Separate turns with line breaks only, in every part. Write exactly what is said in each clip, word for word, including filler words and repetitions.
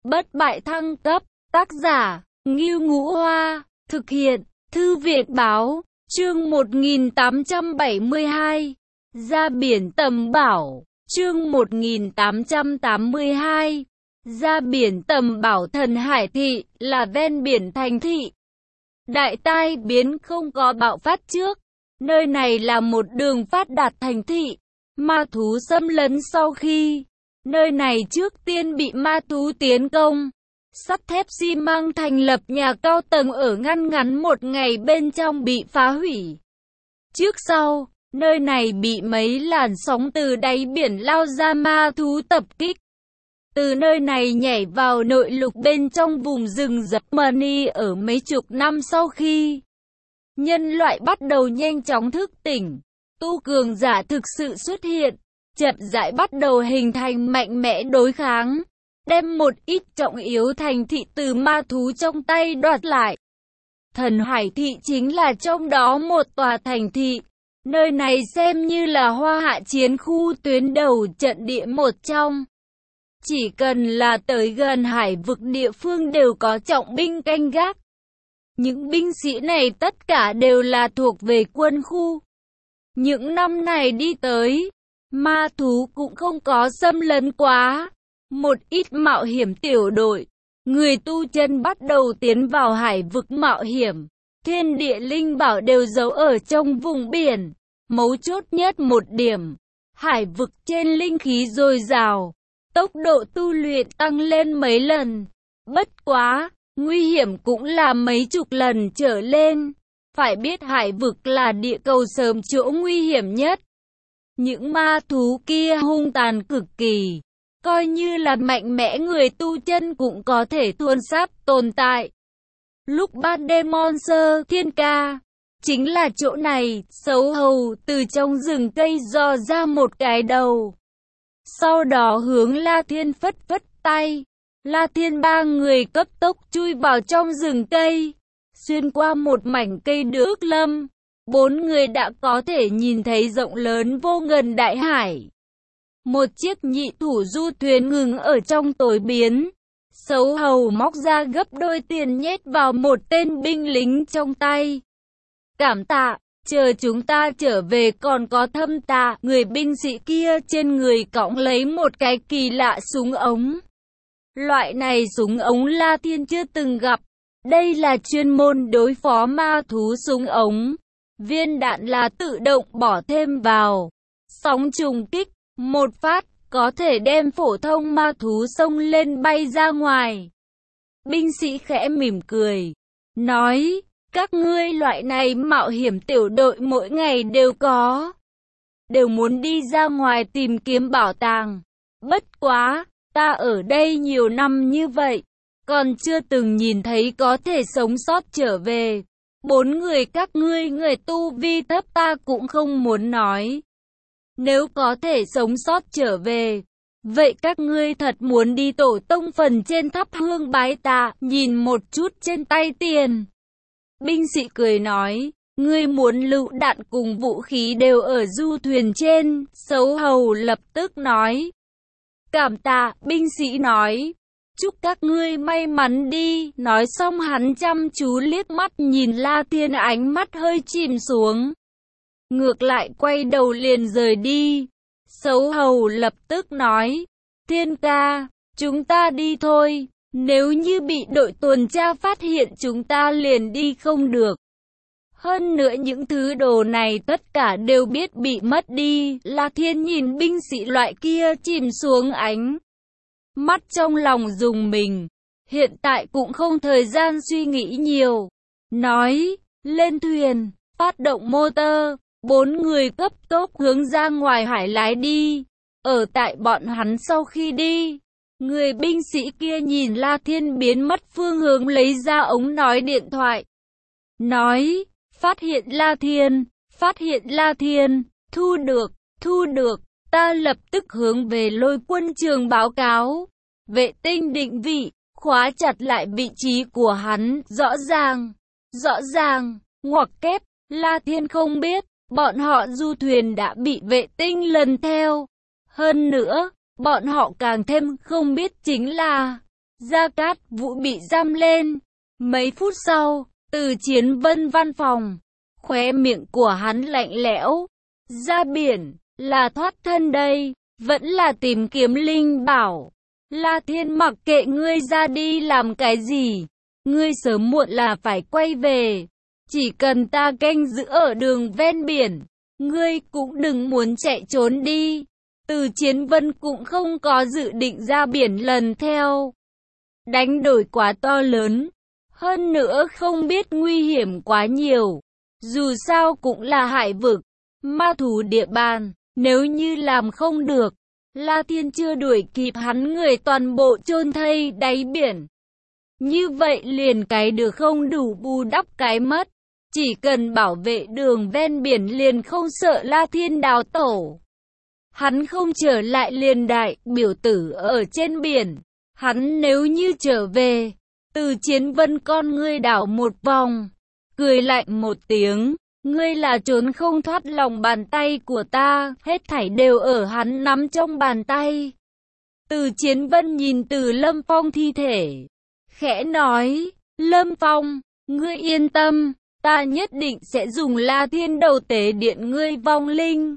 Bất bại thăng cấp, tác giả, Ngưu Ngũ Hoa, thực hiện, Thư viện Báo, chương một nghìn tám trăm bảy mươi hai, Ra biển tầm bảo, chương một nghìn tám trăm tám mươi hai, Ra biển tầm bảo. Thần Hải Thị, là ven biển thành thị. Đại tai biến không có bạo phát trước, nơi này là một đường phát đạt thành thị. Ma thú xâm lấn sau khi nơi này trước tiên bị ma thú tiến công, sắt thép xi măng thành lập nhà cao tầng ở ngăn ngắn một ngày bên trong bị phá hủy. Trước sau, nơi này bị mấy làn sóng từ đáy biển lao ra ma thú tập kích. Từ nơi này nhảy vào nội lục bên trong vùng rừng rậm Mani ở mấy chục năm sau khi nhân loại bắt đầu nhanh chóng thức tỉnh, tu cường giả thực sự xuất hiện, chậm rãi bắt đầu hình thành mạnh mẽ đối kháng, đem một ít trọng yếu thành thị từ ma thú trong tay đoạt lại. Thần Hải Thị chính là trong đó một tòa thành thị. Nơi này xem như là Hoa Hạ chiến khu tuyến đầu trận địa một trong. Chỉ cần là tới gần hải vực địa phương đều có trọng binh canh gác. Những binh sĩ này tất cả đều là thuộc về quân khu. Những năm này đi tới, ma thú cũng không có xâm lấn quá. Một ít mạo hiểm tiểu đội, người tu chân bắt đầu tiến vào hải vực mạo hiểm. Thiên địa linh bảo đều giấu ở trong vùng biển. Mấu chốt nhất một điểm, hải vực trên linh khí dồi dào, tốc độ tu luyện tăng lên mấy lần. Bất quá, nguy hiểm cũng là mấy chục lần trở lên. Phải biết hải vực là địa cầu sớm chỗ nguy hiểm nhất. Những ma thú kia hung tàn cực kỳ, coi như là mạnh mẽ người tu chân cũng có thể thuần sát tồn tại. Lúc ban đêm Monster Thiên Ca, chính là chỗ này. Sấu hầu từ trong rừng cây dò ra một cái đầu, sau đó hướng La Thiên phất phất tay. La Thiên ba người cấp tốc chui vào trong rừng cây, xuyên qua một mảnh cây nước lâm. Bốn người đã có thể nhìn thấy rộng lớn vô ngần đại hải. Một chiếc nhị thủ du thuyền ngừng ở trong tối biến. Sấu hầu móc ra gấp đôi tiền nhét vào một tên binh lính trong tay. Cảm tạ, chờ chúng ta trở về còn có thâm tạ. Người binh sĩ kia trên người cõng lấy một cái kỳ lạ súng ống. Loại này súng ống La Thiên chưa từng gặp. Đây là chuyên môn đối phó ma thú súng ống. Viên đạn là tự động bỏ thêm vào. Sóng trùng kích, một phát, có thể đem phổ thông ma thú xông lên bay ra ngoài. Binh sĩ khẽ mỉm cười, nói, các ngươi loại này mạo hiểm tiểu đội mỗi ngày đều có. Đều muốn đi ra ngoài tìm kiếm bảo tàng. Bất quá, ta ở đây nhiều năm như vậy, còn chưa từng nhìn thấy có thể sống sót trở về. Bốn người các ngươi người tu vi thấp ta cũng không muốn nói. Nếu có thể sống sót trở về, vậy các ngươi thật muốn đi tổ tông phần trên thắp hương bái tạ, nhìn một chút trên tay tiền. Binh sĩ cười nói, ngươi muốn lựu đạn cùng vũ khí đều ở du thuyền trên. Sấu hầu lập tức nói, cảm tạ. Binh sĩ nói, chúc các ngươi may mắn đi. Nói xong hắn chăm chú liếc mắt nhìn La Thiên, ánh mắt hơi chìm xuống, ngược lại quay đầu liền rời đi. Sấu hầu lập tức nói, Thiên ca, chúng ta đi thôi. Nếu như bị đội tuần tra phát hiện chúng ta liền đi không được. Hơn nữa những thứ đồ này tất cả đều biết bị mất đi. La Thiên nhìn binh sĩ loại kia chìm xuống ánh mắt, trong lòng rùng mình. Hiện tại cũng không thời gian suy nghĩ nhiều. Nói, lên thuyền, phát động motor. Bốn người cấp tốc hướng ra ngoài hải lái đi. Ở tại bọn hắn sau khi đi, người binh sĩ kia nhìn La Thiên biến mất phương hướng lấy ra ống nói điện thoại. Nói, phát hiện La Thiên, phát hiện La Thiên, thu được, thu được, ta lập tức hướng về Lôi quân trường báo cáo. Vệ tinh định vị, khóa chặt lại vị trí của hắn, rõ ràng, rõ ràng, ngoặc kép, La Thiên không biết, bọn họ du thuyền đã bị vệ tinh lần theo. Hơn nữa, bọn họ càng thêm không biết chính là Gia Cát Vũ bị giam lên. Mấy phút sau, Từ Chiến Vân văn phòng, khóe miệng của hắn lạnh lẽo. Ra biển, là thoát thân đây, vẫn là tìm kiếm linh bảo. La Thiên mặc kệ ngươi ra đi làm cái gì, ngươi sớm muộn là phải quay về. Chỉ cần ta canh giữ ở đường ven biển, ngươi cũng đừng muốn chạy trốn đi. Từ Chiến Vân cũng không có dự định ra biển lần theo. Đánh đổi quá to lớn, hơn nữa không biết nguy hiểm quá nhiều. Dù sao cũng là hải vực, ma thú địa bàn, nếu như làm không được, La Thiên chưa đuổi kịp hắn người toàn bộ chôn thây đáy biển. Như vậy liền cái được không đủ bù đắp cái mất. Chỉ cần bảo vệ đường ven biển liền không sợ La Thiên đào tổ. Hắn không trở lại liền đại biểu tử ở trên biển. Hắn nếu như trở về, Từ Chiến Vân con ngươi đảo một vòng, cười lạnh một tiếng. Ngươi là trốn không thoát lòng bàn tay của ta, hết thảy đều ở hắn nắm trong bàn tay. Từ Chiến Vân nhìn Từ Lâm Phong thi thể, khẽ nói, Lâm Phong, ngươi yên tâm, ta nhất định sẽ dùng La Thiên đầu tế điện ngươi vong linh.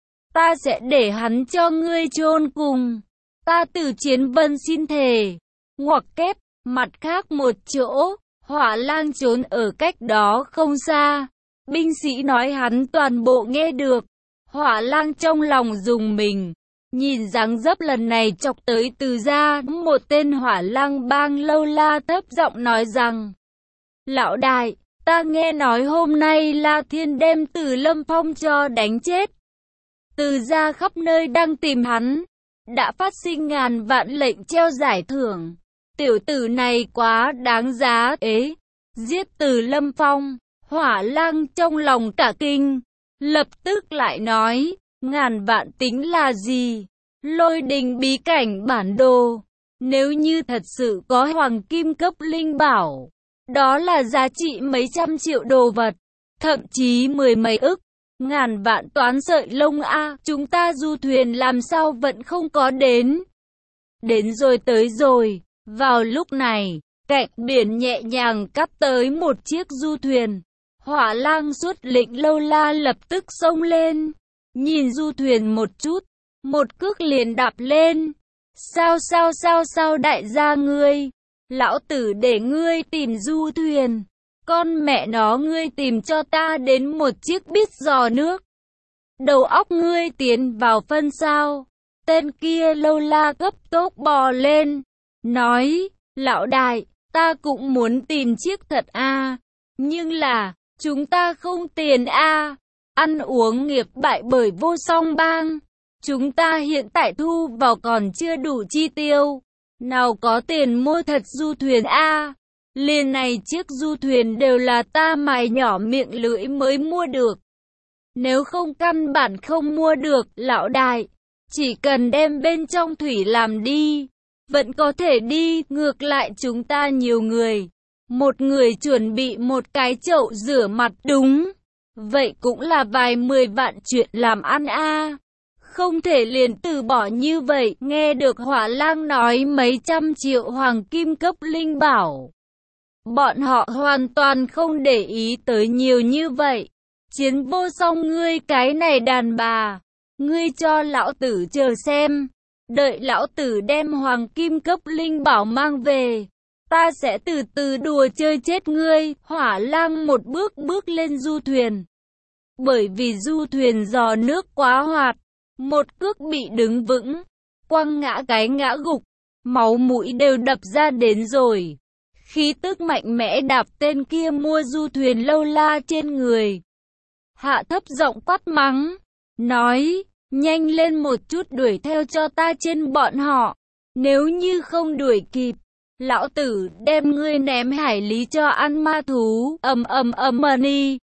Ta sẽ để hắn cho ngươi chôn cùng. Ta Từ Chiến Vân xin thề. Ngoặc kép, mặt khác một chỗ, Hỏa Lang trốn ở cách đó không xa. Binh sĩ nói hắn toàn bộ nghe được. Hỏa Lang trong lòng rùng mình. Nhìn dáng dấp lần này chọc tới Từ gia, một tên Hỏa Lang bang lâu la thấp giọng nói rằng, lão đại, ta nghe nói hôm nay La Thiên đem Từ Lâm Phong cho đánh chết. Từ gia khắp nơi đang tìm hắn. Đã phát sinh ngàn vạn lệnh treo giải thưởng. Tiểu tử này quá đáng giá ế. Giết Từ Lâm Phong. Hỏa Lang trong lòng cả kinh. Lập tức lại nói. Ngàn vạn tính là gì? Lôi đình bí cảnh bản đồ. Nếu như thật sự có hoàng kim cấp linh bảo, đó là giá trị mấy trăm triệu đồ vật. Thậm chí mười mấy ức. Ngàn vạn toán sợi lông a, chúng ta du thuyền làm sao vẫn không có đến. Đến rồi tới rồi. Vào lúc này, cạnh biển nhẹ nhàng cắt tới một chiếc du thuyền. Hỏa Lang xuất lĩnh lâu la lập tức xông lên. Nhìn du thuyền một chút, một cước liền đạp lên. Sao sao sao sao đại gia ngươi, lão tử để ngươi tìm du thuyền. Con mẹ nó ngươi tìm cho ta đến một chiếc bít giò nước. Đầu óc ngươi tiến vào phân sao. Tên kia lâu la gấp tốc bò lên. Nói, lão đại, ta cũng muốn tìm chiếc thật a à. Nhưng là, chúng ta không tiền a à. Ăn uống nghiệp bại bởi vô song bang. Chúng ta hiện tại thu vào còn chưa đủ chi tiêu. Nào có tiền mua thật du thuyền a à. Liền này chiếc du thuyền đều là ta mài nhỏ miệng lưỡi mới mua được. Nếu không căn bản không mua được, lão đại. Chỉ cần đem bên trong thủy làm đi, vẫn có thể đi. Ngược lại chúng ta nhiều người. Một người chuẩn bị một cái chậu rửa mặt đúng. Vậy cũng là vài mười vạn chuyện làm ăn a à. Không thể liền từ bỏ như vậy. Nghe được Hỏa Lang nói mấy trăm triệu hoàng kim cấp linh bảo, bọn họ hoàn toàn không để ý tới nhiều như vậy. Chiến vô song ngươi cái này đàn bà. Ngươi cho lão tử chờ xem. Đợi lão tử đem hoàng kim cấp linh bảo mang về. Ta sẽ từ từ đùa chơi chết ngươi. Hỏa Lang một bước bước lên du thuyền. Bởi vì du thuyền giò nước quá hoạt. Một cước bị đứng vững. Quăng ngã cái ngã gục. Máu mũi đều đập ra đến rồi. Khí tức mạnh mẽ đạp tên kia mua du thuyền lâu la trên người. Hạ thấp giọng quát mắng. Nói, nhanh lên một chút đuổi theo cho ta trên bọn họ. Nếu như không đuổi kịp, lão tử đem ngươi ném hải lý cho ăn ma thú. Ầm ầm ầm money.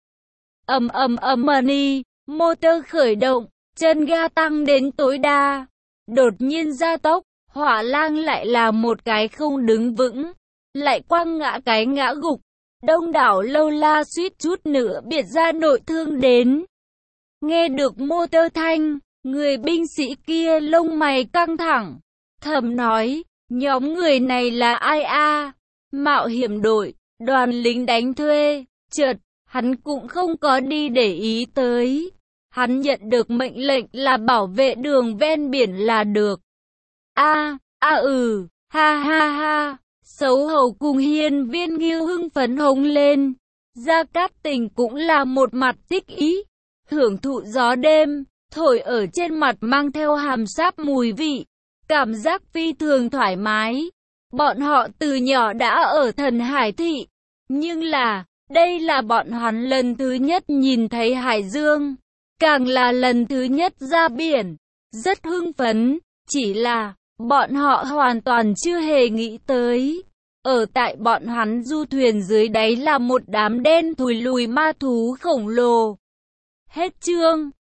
Ầm ầm ầm money. Motor khởi động, chân ga tăng đến tối đa. Đột nhiên gia tốc, Hỏa Lang lại là một cái không đứng vững. Lại quăng ngã cái ngã gục. Đông đảo lâu la suýt chút nữa biệt ra nội thương đến. Nghe được motor thanh, người binh sĩ kia lông mày căng thẳng, thầm nói, Nhóm người này là ai a? Mạo hiểm đội, đoàn lính đánh thuê. Chợt, hắn cũng không có đi để ý tới. Hắn nhận được mệnh lệnh là bảo vệ đường ven biển là được. A, a ừ, ha ha ha. Sấu hầu cùng hiên viên Ngưu hưng phấn hống lên. Gia Cát Tình cũng là một mặt thích ý, hưởng thụ gió đêm, thổi ở trên mặt mang theo hàm sáp mùi vị, cảm giác phi thường thoải mái. Bọn họ từ nhỏ đã ở Thần Hải Thị, nhưng là, đây là bọn hắn lần thứ nhất nhìn thấy hải dương, càng là lần thứ nhất ra biển, rất hưng phấn, chỉ là, bọn họ hoàn toàn chưa hề nghĩ tới. Ở tại bọn hắn du thuyền dưới đáy là một đám đen thùi lùi ma thú khổng lồ. Hết chương.